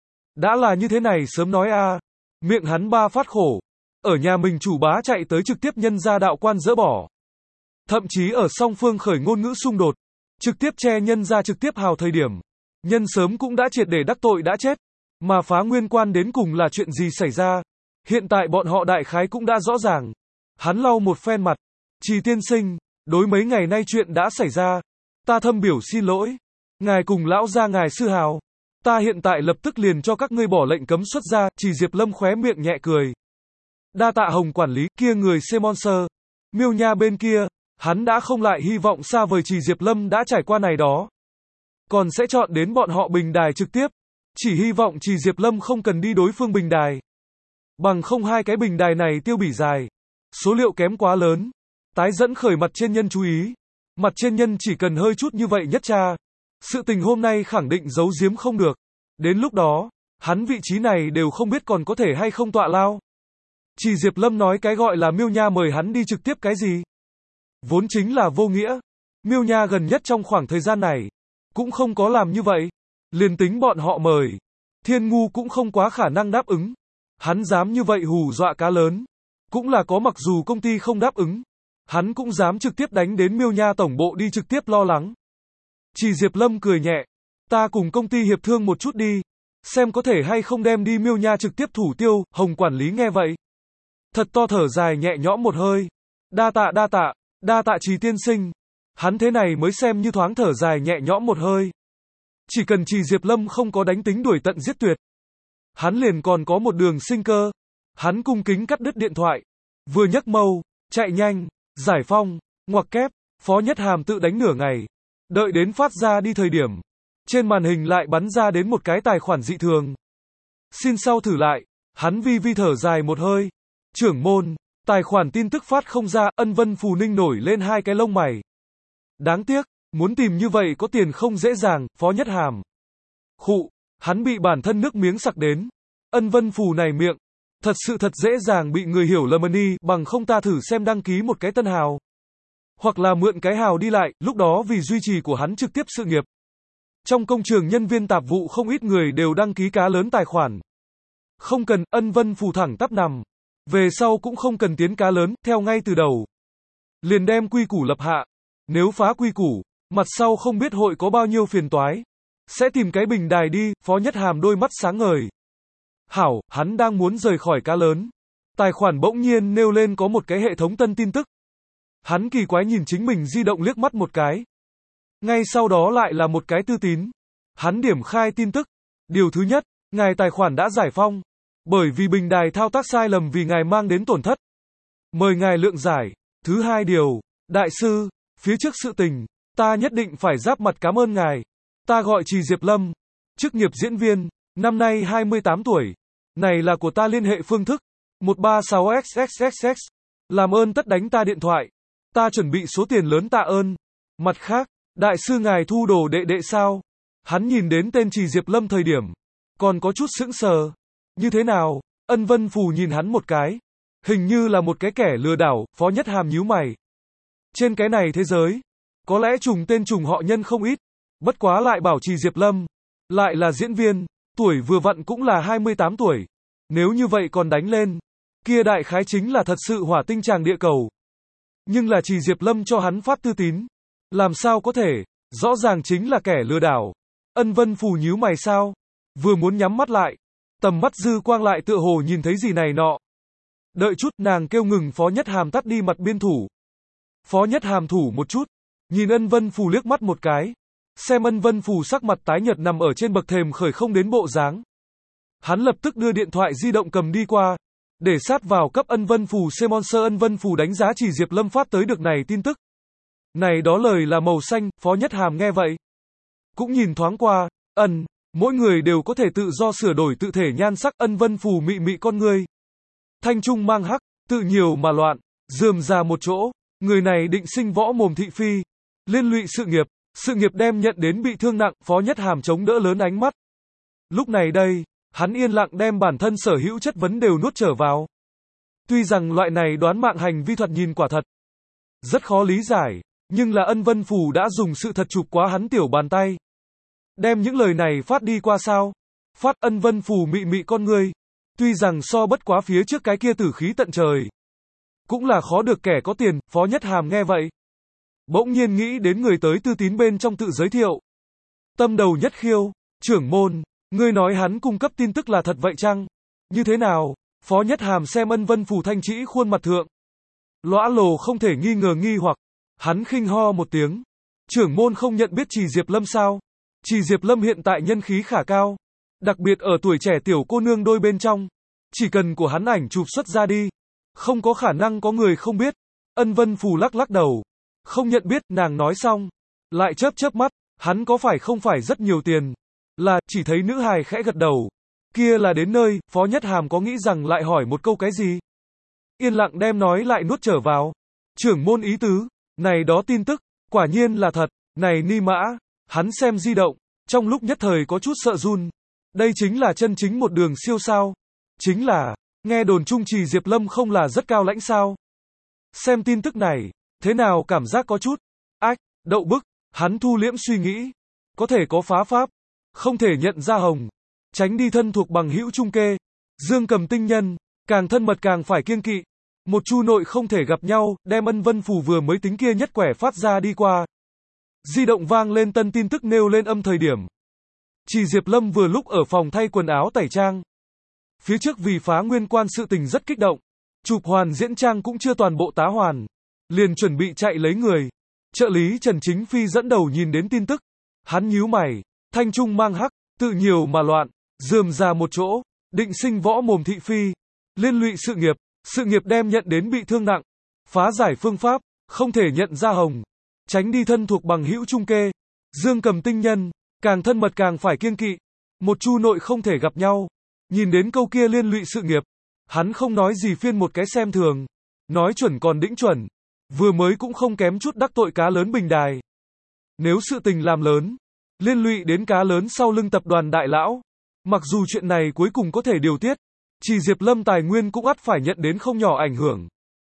Đã là như thế này sớm nói a. Miệng hắn ba phát khổ. Ở nhà mình chủ bá chạy tới trực tiếp nhân ra đạo quan dỡ bỏ. Thậm chí ở song phương khởi ngôn ngữ xung đột, trực tiếp che nhân ra trực tiếp hào thời điểm. Nhân sớm cũng đã triệt để đắc tội đã chết. Mà Phá Nguyên Quan đến cùng là chuyện gì xảy ra? Hiện tại bọn họ đại khái cũng đã rõ ràng. Hắn lau một phen mặt. Trì tiên sinh, đối mấy ngày nay chuyện đã xảy ra. Ta thâm biểu xin lỗi. Ngài cùng lão gia ngài sư hào. Ta hiện tại lập tức liền cho các ngươi bỏ lệnh cấm xuất ra. Trì Diệp Lâm khóe miệng nhẹ cười. Đa tạ Hồng quản lý, kia người sponsor. Miêu Nha bên kia, hắn đã không lại hy vọng xa vời. Trì Diệp Lâm đã trải qua này đó, còn sẽ chọn đến bọn họ bình đài trực tiếp. Chỉ hy vọng Trì Diệp Lâm không cần đi đối phương bình đài. Bằng không hai cái bình đài này tiêu bỉ dài. Số liệu kém quá lớn. Tái dẫn khởi mặt trên nhân chú ý. Mặt trên nhân chỉ cần hơi chút như vậy nhất cha. Sự tình hôm nay khẳng định giấu giếm không được. Đến lúc đó, hắn vị trí này đều không biết còn có thể hay không tọa lao. Trì Diệp Lâm nói cái gọi là Miêu Nha mời hắn đi trực tiếp cái gì? Vốn chính là vô nghĩa. Miêu Nha gần nhất trong khoảng thời gian này, cũng không có làm như vậy. Liền tính bọn họ mời, Thiên Ngu cũng không quá khả năng đáp ứng. Hắn dám như vậy hù dọa cá lớn. Cũng là có mặc dù công ty không đáp ứng. Hắn cũng dám trực tiếp đánh đến Miêu Nha tổng bộ đi trực tiếp lo lắng. Trì Diệp Lâm cười nhẹ. Ta cùng công ty hiệp thương một chút đi. Xem có thể hay không đem đi Miêu Nha trực tiếp thủ tiêu. Hồng quản lý nghe vậy, thật to thở dài nhẹ nhõm một hơi. Đa tạ đa tạ, đa tạ Trì tiên sinh. Hắn thế này mới xem như thoáng thở dài nhẹ nhõm một hơi. Chỉ cần Trì Diệp Lâm không có đánh tính đuổi tận giết tuyệt, hắn liền còn có một đường sinh cơ. Hắn cung kính cắt đứt điện thoại. Vừa nhấc mâu, chạy nhanh, giải phong, ngoặc kép, Phó Nhất Hàm tự đánh nửa ngày. Đợi đến phát ra đi thời điểm, trên màn hình lại bắn ra đến một cái tài khoản dị thường. Xin sau thử lại, hắn vi vi thở dài một hơi. Trưởng môn, tài khoản tin tức phát không ra. Ân Vân Phù Ninh nổi lên hai cái lông mày. Đáng tiếc, muốn tìm như vậy có tiền không dễ dàng. Phó Nhất Hàm khụ, hắn bị bản thân nước miếng sặc đến. Ân Vân Phù này miệng, Thật sự thật dễ dàng bị người hiểu lầm đi, bằng không ta thử xem đăng ký một cái tân hào. Hoặc là mượn cái hào đi lại, lúc đó vì duy trì của hắn trực tiếp sự nghiệp. Trong công trường nhân viên tạp vụ không ít người đều đăng ký cá lớn tài khoản. Không cần, Ân Vân Phù thẳng tắp nằm. Về sau cũng không cần tiến cá lớn, theo ngay từ đầu. Liền đem quy củ lập hạ. Nếu phá quy củ, mặt sau không biết hội có bao nhiêu phiền toái. Sẽ tìm cái bình đài đi, Phó Nhất Hàm đôi mắt sáng ngời. Hảo, hắn đang muốn rời khỏi cá lớn. Tài khoản bỗng nhiên nêu lên có một cái hệ thống tân tin tức. Hắn kỳ quái nhìn chính mình di động liếc mắt một cái. Ngay sau đó lại là một cái tư tín. Hắn điểm khai tin tức. Điều thứ nhất, ngài tài khoản đã giải phong. Bởi vì bình đài thao tác sai lầm vì ngài mang đến tổn thất. Mời ngài lượng giải. Thứ hai điều, đại sư, phía trước sự tình, ta nhất định phải giáp mặt cảm ơn ngài. Ta gọi Trì Diệp Lâm, chức nghiệp diễn viên, năm nay hai mươi tám tuổi. Này là của ta liên hệ phương thức, một ba sáu x x x x. Làm ơn tất đánh ta điện thoại. Ta chuẩn bị số tiền lớn tạ ơn. Mặt khác, đại sư ngài thu đồ đệ đệ sao? Hắn nhìn đến tên Trì Diệp Lâm thời điểm, còn có chút sững sờ. Như thế nào? Ân Vân Phù nhìn hắn một cái. Hình như là một cái kẻ lừa đảo, Phó Nhất Hàm nhíu mày. Trên cái này thế giới, có lẽ trùng tên trùng họ nhân không ít. Bất quá lại bảo Trì Diệp Lâm, lại là diễn viên, tuổi vừa vặn cũng là hai mươi tám tuổi. Nếu như vậy còn đánh lên, kia đại khái chính là thật sự hỏa tinh tràng địa cầu. Nhưng là Trì Diệp Lâm cho hắn phát tư tín. Làm sao có thể, rõ ràng chính là kẻ lừa đảo. Ân Vân Phù nhíu mày sao? Vừa muốn nhắm mắt lại, tầm mắt dư quang lại tựa hồ nhìn thấy gì này nọ. Đợi chút, nàng kêu ngừng Phó Nhất Hàm tắt đi mặt biên thủ. Phó Nhất Hàm thủ một chút, nhìn Ân Vân Phù liếc mắt một cái. Xem Ân Vân Phù sắc mặt tái nhợt nằm ở trên bậc thềm khởi không đến bộ dáng. Hắn lập tức đưa điện thoại di động cầm đi qua, để sát vào cấp Ân Vân Phù sponsor. Ân Vân Phù đánh giá Trì Diệp Lâm phát tới được này tin tức. Này đó lời là màu xanh, Phó Nhất Hàm nghe vậy. Cũng nhìn thoáng qua, ân, mỗi người đều có thể tự do sửa đổi tự thể nhan sắc. Ân Vân Phù mị mị con ngươi. Thanh trung mang hắc, tự nhiều mà loạn, rườm ra một chỗ, người này định sinh võ mồm thị phi, liên lụy sự nghiệp, sự nghiệp đem nhận đến bị thương nặng. Phó Nhất Hàm chống đỡ lớn ánh mắt. Lúc này đây, hắn yên lặng đem bản thân sở hữu chất vấn đều nuốt trở vào. Tuy rằng loại này đoán mạng hành vi thuật nhìn quả thật rất khó lý giải, nhưng là Ân Vân Phù đã dùng sự thật chụp quá hắn tiểu bàn tay. Đem những lời này phát đi qua sao? Phát. Ân Vân Phù mị mị con ngươi. Tuy rằng so bất quá phía trước cái kia tử khí tận trời, cũng là khó được kẻ có tiền. Phó Nhất Hàm nghe vậy, bỗng nhiên nghĩ đến người tới tư tín bên trong tự giới thiệu. Tâm đầu nhất khiêu, trưởng môn, ngươi nói hắn cung cấp tin tức là thật vậy chăng? Như thế nào? Phó Nhất Hàm xem Ân Vân Phù thanh trĩ khuôn mặt thượng, lõa lồ không thể nghi ngờ nghi hoặc. Hắn khinh ho một tiếng. Trưởng môn không nhận biết Trì Diệp Lâm sao? Trì Diệp Lâm hiện tại nhân khí khả cao, đặc biệt ở tuổi trẻ tiểu cô nương đôi bên trong. Chỉ cần của hắn ảnh chụp xuất ra đi, không có khả năng có người không biết. Ân Vân Phù lắc lắc đầu. Không nhận biết. Nàng nói xong, lại chớp chớp mắt. Hắn có phải không phải rất nhiều tiền? Là, chỉ thấy nữ hài khẽ gật đầu. Kia là đến nơi. Phó Nhất Hàm có nghĩ rằng lại hỏi một câu cái gì? Yên lặng đem nói lại nuốt trở vào. Trưởng môn ý tứ, này đó tin tức, quả nhiên là thật. Này ni mã, hắn xem di động, trong lúc nhất thời có chút sợ run. Đây chính là chân chính một đường siêu sao. Chính là, nghe đồn chung Trì Diệp Lâm không là rất cao lãnh sao. Xem tin tức này, thế nào cảm giác có chút, ách, đậu bức. Hắn thu liễm suy nghĩ. Có thể có phá pháp, không thể nhận ra hồng. Tránh đi thân thuộc bằng hữu trung kê. Dương cầm tinh nhân, càng thân mật càng phải kiêng kỵ. Một chu nội không thể gặp nhau. Đem Ân Vân Phù vừa mới tính kia nhất quẻ phát ra đi qua. Di động vang lên tân tin tức nêu lên âm thời điểm. Trì Diệp Lâm vừa lúc ở phòng thay quần áo tẩy trang. Phía trước vì phá nguyên quan sự tình rất kích động. Chụp hoàn diễn trang cũng chưa toàn bộ tá hoàn. Liền chuẩn bị chạy lấy người. Trợ lý Trần Chính Phi dẫn đầu nhìn đến tin tức. Hắn nhíu mày. Thanh trung mang hắc, tự nhiều mà loạn, rườm ra một chỗ, định sinh võ mồm thị phi, liên lụy sự nghiệp, sự nghiệp đem nhận đến bị thương nặng, phá giải phương pháp, không thể nhận ra hồng, tránh đi thân thuộc bằng hữu trung kê, dương cầm tinh nhân, càng thân mật càng phải kiêng kỵ, một chu nội không thể gặp nhau. Nhìn đến câu kia liên lụy sự nghiệp, hắn không nói gì phiên một cái xem thường, nói chuẩn còn đĩnh chuẩn, vừa mới cũng không kém chút đắc tội cá lớn bình đài. Nếu sự tình làm lớn, liên lụy đến cá lớn sau lưng tập đoàn đại lão, mặc dù chuyện này cuối cùng có thể điều tiết, Chỉ Diệp Lâm tài nguyên cũng ắt phải nhận đến không nhỏ ảnh hưởng.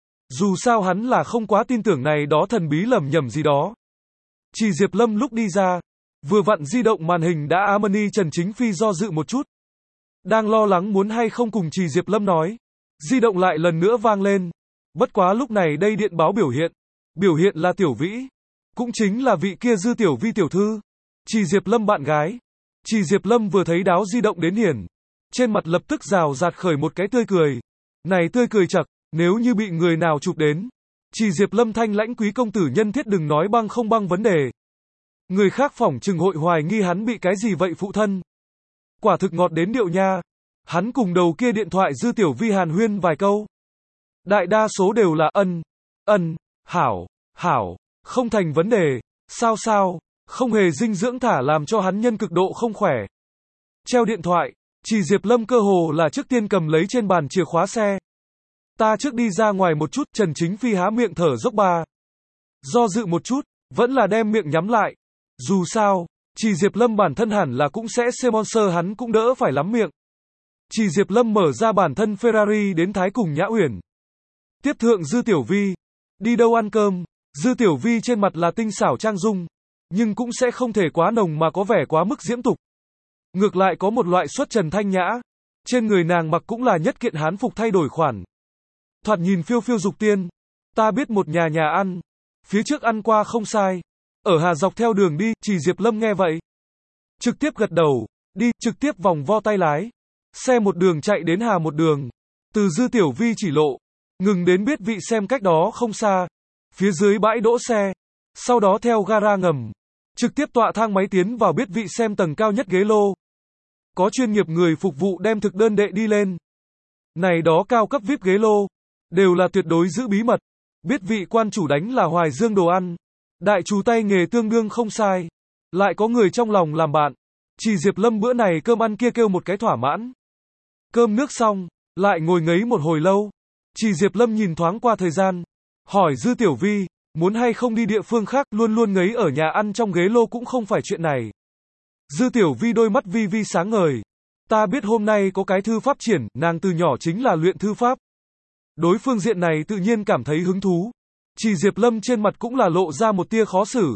Dù sao hắn là không quá tin tưởng này đó thần bí lầm nhầm gì đó. Chỉ Diệp Lâm lúc đi ra, vừa vặn di động màn hình đã Harmony Trần Chính Phi do dự một chút. Đang lo lắng muốn hay không cùng Chỉ Diệp Lâm nói. Di động lại lần nữa vang lên. Bất quá lúc này đây điện báo biểu hiện. Biểu hiện là Tiểu Vĩ. Cũng chính là vị kia Dư Tiểu Vi tiểu thư. Chỉ Diệp Lâm bạn gái. Chỉ Diệp Lâm vừa thấy đáo di động đến hiển. Trên mặt lập tức rào rạt khởi một cái tươi cười. Này tươi cười chật, nếu như bị người nào chụp đến. Chỉ Diệp Lâm thanh lãnh quý công tử nhân thiết đừng nói băng không băng vấn đề. Người khác phỏng chừng hội hoài nghi hắn bị cái gì vậy phụ thân. Quả thực ngọt đến điệu nha. Hắn cùng đầu kia điện thoại Dư Tiểu Vi hàn huyên vài câu. Đại đa số đều là ân, ân, hảo, hảo, không thành vấn đề, sao sao, không hề dinh dưỡng thả làm cho hắn nhân cực độ không khỏe. Treo điện thoại, Chỉ Diệp Lâm cơ hồ là trước tiên cầm lấy trên bàn chìa khóa xe. Ta trước đi ra ngoài một chút, Trần Chính Phi há miệng thở dốc ba. Do dự một chút, vẫn là đem miệng nhắm lại. Dù sao, Chỉ Diệp Lâm bản thân hẳn là cũng sẽ sponsor hắn cũng đỡ phải lắm miệng. Chỉ Diệp Lâm mở ra bản thân Ferrari đến Thái cùng Nhã Uyển. Tiếp thượng Dư Tiểu Vi. Đi đâu ăn cơm? Dư Tiểu Vi trên mặt là tinh xảo trang dung, nhưng cũng sẽ không thể quá nồng mà có vẻ quá mức diễm tục. Ngược lại có một loại xuất trần thanh nhã. Trên người nàng mặc cũng là nhất kiện hán phục thay đổi khoản. Thoạt nhìn phiêu phiêu dục tiên. Ta biết một nhà nhà ăn. Phía trước ăn qua không sai. Ở Hà dọc theo đường đi, Chỉ Diệp Lâm nghe vậy. Trực tiếp gật đầu. Đi, trực tiếp vòng vo tay lái. Xe một đường chạy đến Hà một đường. Từ Dư Tiểu Vi chỉ lộ. Ngừng đến biết vị xem cách đó không xa. Phía dưới bãi đỗ xe. Sau đó theo gara ngầm. Trực tiếp tọa thang máy tiến vào biết vị xem tầng cao nhất ghế lô. Có chuyên nghiệp người phục vụ đem thực đơn đệ đi lên. Này đó cao cấp vi ai pi ghế lô. Đều là tuyệt đối giữ bí mật. Biết vị quan chủ đánh là Hoài Dương đồ ăn. Đại chú tay nghề tương đương không sai. Lại có người trong lòng làm bạn. Chỉ Diệp Lâm bữa này cơm ăn kia kêu một cái thỏa mãn. Cơm nước xong, lại ngồi ngấy một hồi lâu. Chỉ Diệp Lâm nhìn thoáng qua thời gian. Hỏi Dư Tiểu Vi, muốn hay không đi địa phương khác, luôn luôn ngấy ở nhà ăn trong ghế lô cũng không phải chuyện này. Dư Tiểu Vi đôi mắt vi vi sáng ngời. Ta biết hôm nay có cái thư pháp triển, nàng từ nhỏ chính là luyện thư pháp. Đối phương diện này tự nhiên cảm thấy hứng thú. Chỉ Diệp Lâm trên mặt cũng là lộ ra một tia khó xử.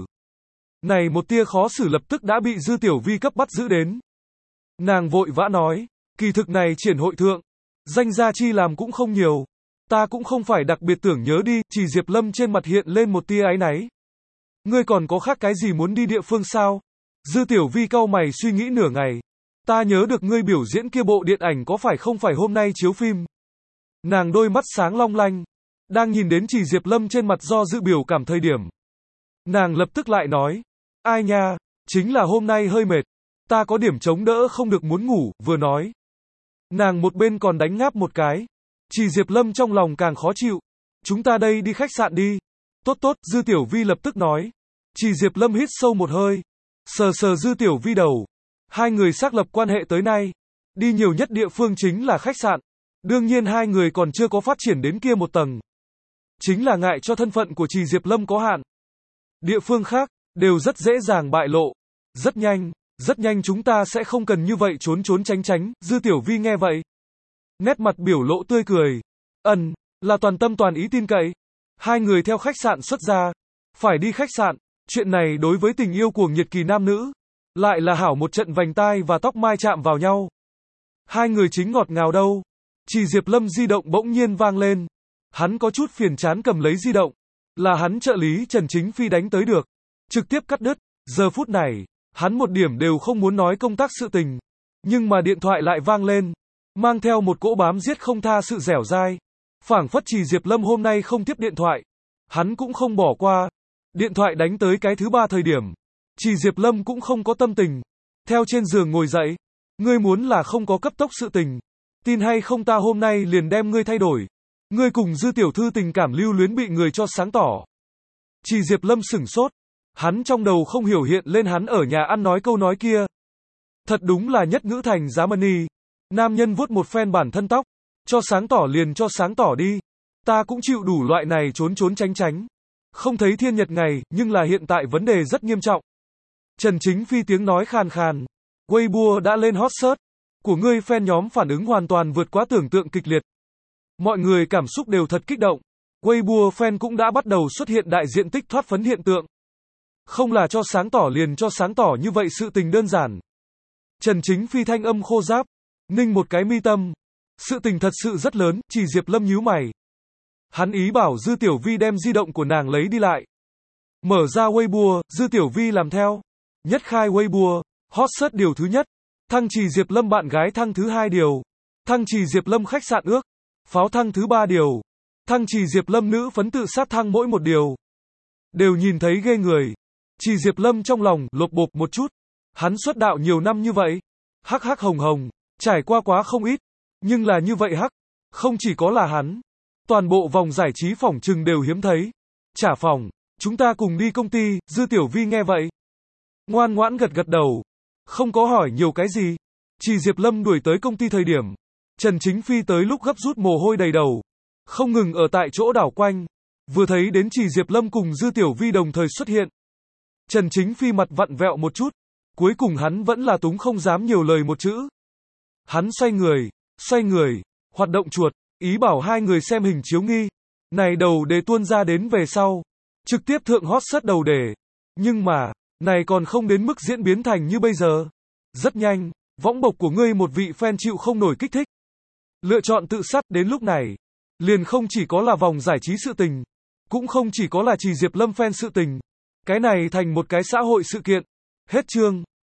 Này một tia khó xử lập tức đã bị Dư Tiểu Vi cấp bắt giữ đến. Nàng vội vã nói, kỳ thực này triển hội thượng, danh gia chi làm cũng không nhiều. Ta cũng không phải đặc biệt tưởng nhớ đi, Chỉ Diệp Lâm trên mặt hiện lên một tia áy náy. Ngươi còn có khác cái gì muốn đi địa phương sao? Dư Tiểu Vi cau mày suy nghĩ nửa ngày. Ta nhớ được ngươi biểu diễn kia bộ điện ảnh có phải không phải hôm nay chiếu phim. Nàng đôi mắt sáng long lanh. Đang nhìn đến Chỉ Diệp Lâm trên mặt do dự biểu cảm thời điểm. Nàng lập tức lại nói. Ai nha, chính là hôm nay hơi mệt. Ta có điểm chống đỡ không được muốn ngủ, vừa nói. Nàng một bên còn đánh ngáp một cái. Chỉ Diệp Lâm trong lòng càng khó chịu. Chúng ta đây đi khách sạn đi. Tốt tốt, Dư Tiểu Vi lập tức nói. Chỉ Diệp Lâm hít sâu một hơi. Sờ sờ Dư Tiểu Vi đầu. Hai người xác lập quan hệ tới nay. Đi nhiều nhất địa phương chính là khách sạn. Đương nhiên hai người còn chưa có phát triển đến kia một tầng. Chính là ngại cho thân phận của Chỉ Diệp Lâm có hạn. Địa phương khác, đều rất dễ dàng bại lộ. Rất nhanh, rất nhanh chúng ta sẽ không cần như vậy trốn trốn tránh tránh. Dư Tiểu Vi nghe vậy. Nét mặt biểu lộ tươi cười. Ẩn, là toàn tâm toàn ý tin cậy. Hai người theo khách sạn xuất ra. Phải đi khách sạn. Chuyện này đối với tình yêu cuồng nhiệt kỳ nam nữ. Lại là hảo một trận vành tai và tóc mai chạm vào nhau. Hai người chính ngọt ngào đâu. Chỉ Diệp Lâm di động bỗng nhiên vang lên. Hắn có chút phiền chán cầm lấy di động. Là hắn trợ lý Trần Chính Phi đánh tới được. Trực tiếp cắt đứt. Giờ phút này, hắn một điểm đều không muốn nói công tác sự tình. Nhưng mà điện thoại lại vang lên. Mang theo một cỗ bám giết không tha sự dẻo dai. Phảng phất Chỉ Diệp Lâm hôm nay không tiếp điện thoại. Hắn cũng không bỏ qua. Điện thoại đánh tới cái thứ ba thời điểm. Chỉ Diệp Lâm cũng không có tâm tình. Theo trên giường ngồi dậy. Ngươi muốn là không có cấp tốc sự tình. Tin hay không ta hôm nay liền đem ngươi thay đổi. Ngươi cùng Dư tiểu thư tình cảm lưu luyến bị người cho sáng tỏ. Chỉ Diệp Lâm sửng sốt. Hắn trong đầu không hiểu hiện lên hắn ở nhà ăn nói câu nói kia. Thật đúng là nhất ngữ thành giá mani. Nam nhân vuốt một phen bản thân tóc. Cho sáng tỏ liền cho sáng tỏ đi. Ta cũng chịu đủ loại này trốn trốn tránh tránh. Không thấy thiên nhật ngày, nhưng là hiện tại vấn đề rất nghiêm trọng. Trần Chính Phi tiếng nói khàn khàn. Weibo đã lên hot search. của ngươi fan nhóm phản ứng hoàn toàn vượt quá tưởng tượng kịch liệt. Mọi người cảm xúc đều thật kích động. Weibo fan cũng đã bắt đầu xuất hiện đại diện tích thoát phấn hiện tượng. Không là cho sáng tỏ liền cho sáng tỏ như vậy sự tình đơn giản. Trần Chính Phi thanh âm khô ráp, ninh một cái mi tâm. Sự tình thật sự rất lớn, chỉ Diệp Lâm nhíu mày. Hắn ý bảo Dư Tiểu Vi đem di động của nàng lấy đi lại. Mở ra Weibo, Dư Tiểu Vi làm theo. Nhất khai Weibo, hot search điều thứ nhất. Thăng trì Diệp Lâm bạn gái thăng thứ hai điều. Thăng trì Diệp Lâm khách sạn ước. Pháo thăng thứ ba điều. Thăng trì Diệp Lâm nữ phấn tự sát thăng mỗi một điều. Đều nhìn thấy ghê người. Trì Diệp Lâm trong lòng lột bột một chút. Hắn xuất đạo nhiều năm như vậy. Hắc hắc hồng hồng. Trải qua quá không ít. Nhưng là như vậy hắc. Không chỉ có là hắn. Toàn bộ vòng giải trí phỏng trừng đều hiếm thấy. Trả phòng. Chúng ta cùng đi công ty. Dư Tiểu Vi nghe vậy. Ngoan ngoãn gật gật đầu. Không có hỏi nhiều cái gì. Trì Diệp Lâm đuổi tới công ty thời điểm. Trần Chính Phi tới lúc gấp rút mồ hôi đầy đầu. Không ngừng ở tại chỗ đảo quanh. Vừa thấy đến Trì Diệp Lâm cùng Dư Tiểu Vi đồng thời xuất hiện. Trần Chính Phi mặt vặn vẹo một chút. Cuối cùng hắn vẫn là túng không dám nhiều lời một chữ. Hắn xoay người, xoay người, hoạt động chuột, ý bảo hai người xem hình chiếu nghi. Này đầu đề tuôn ra đến về sau. Trực tiếp thượng hot search đầu đề. Nhưng mà, này còn không đến mức diễn biến thành như bây giờ. Rất nhanh, võng bộc của ngươi một vị fan chịu không nổi kích thích. Lựa chọn tự sát đến lúc này. Liền không chỉ có là vòng giải trí sự tình. Cũng không chỉ có là Trì Diệp Lâm fan sự tình. Cái này thành một cái xã hội sự kiện. Hết chương.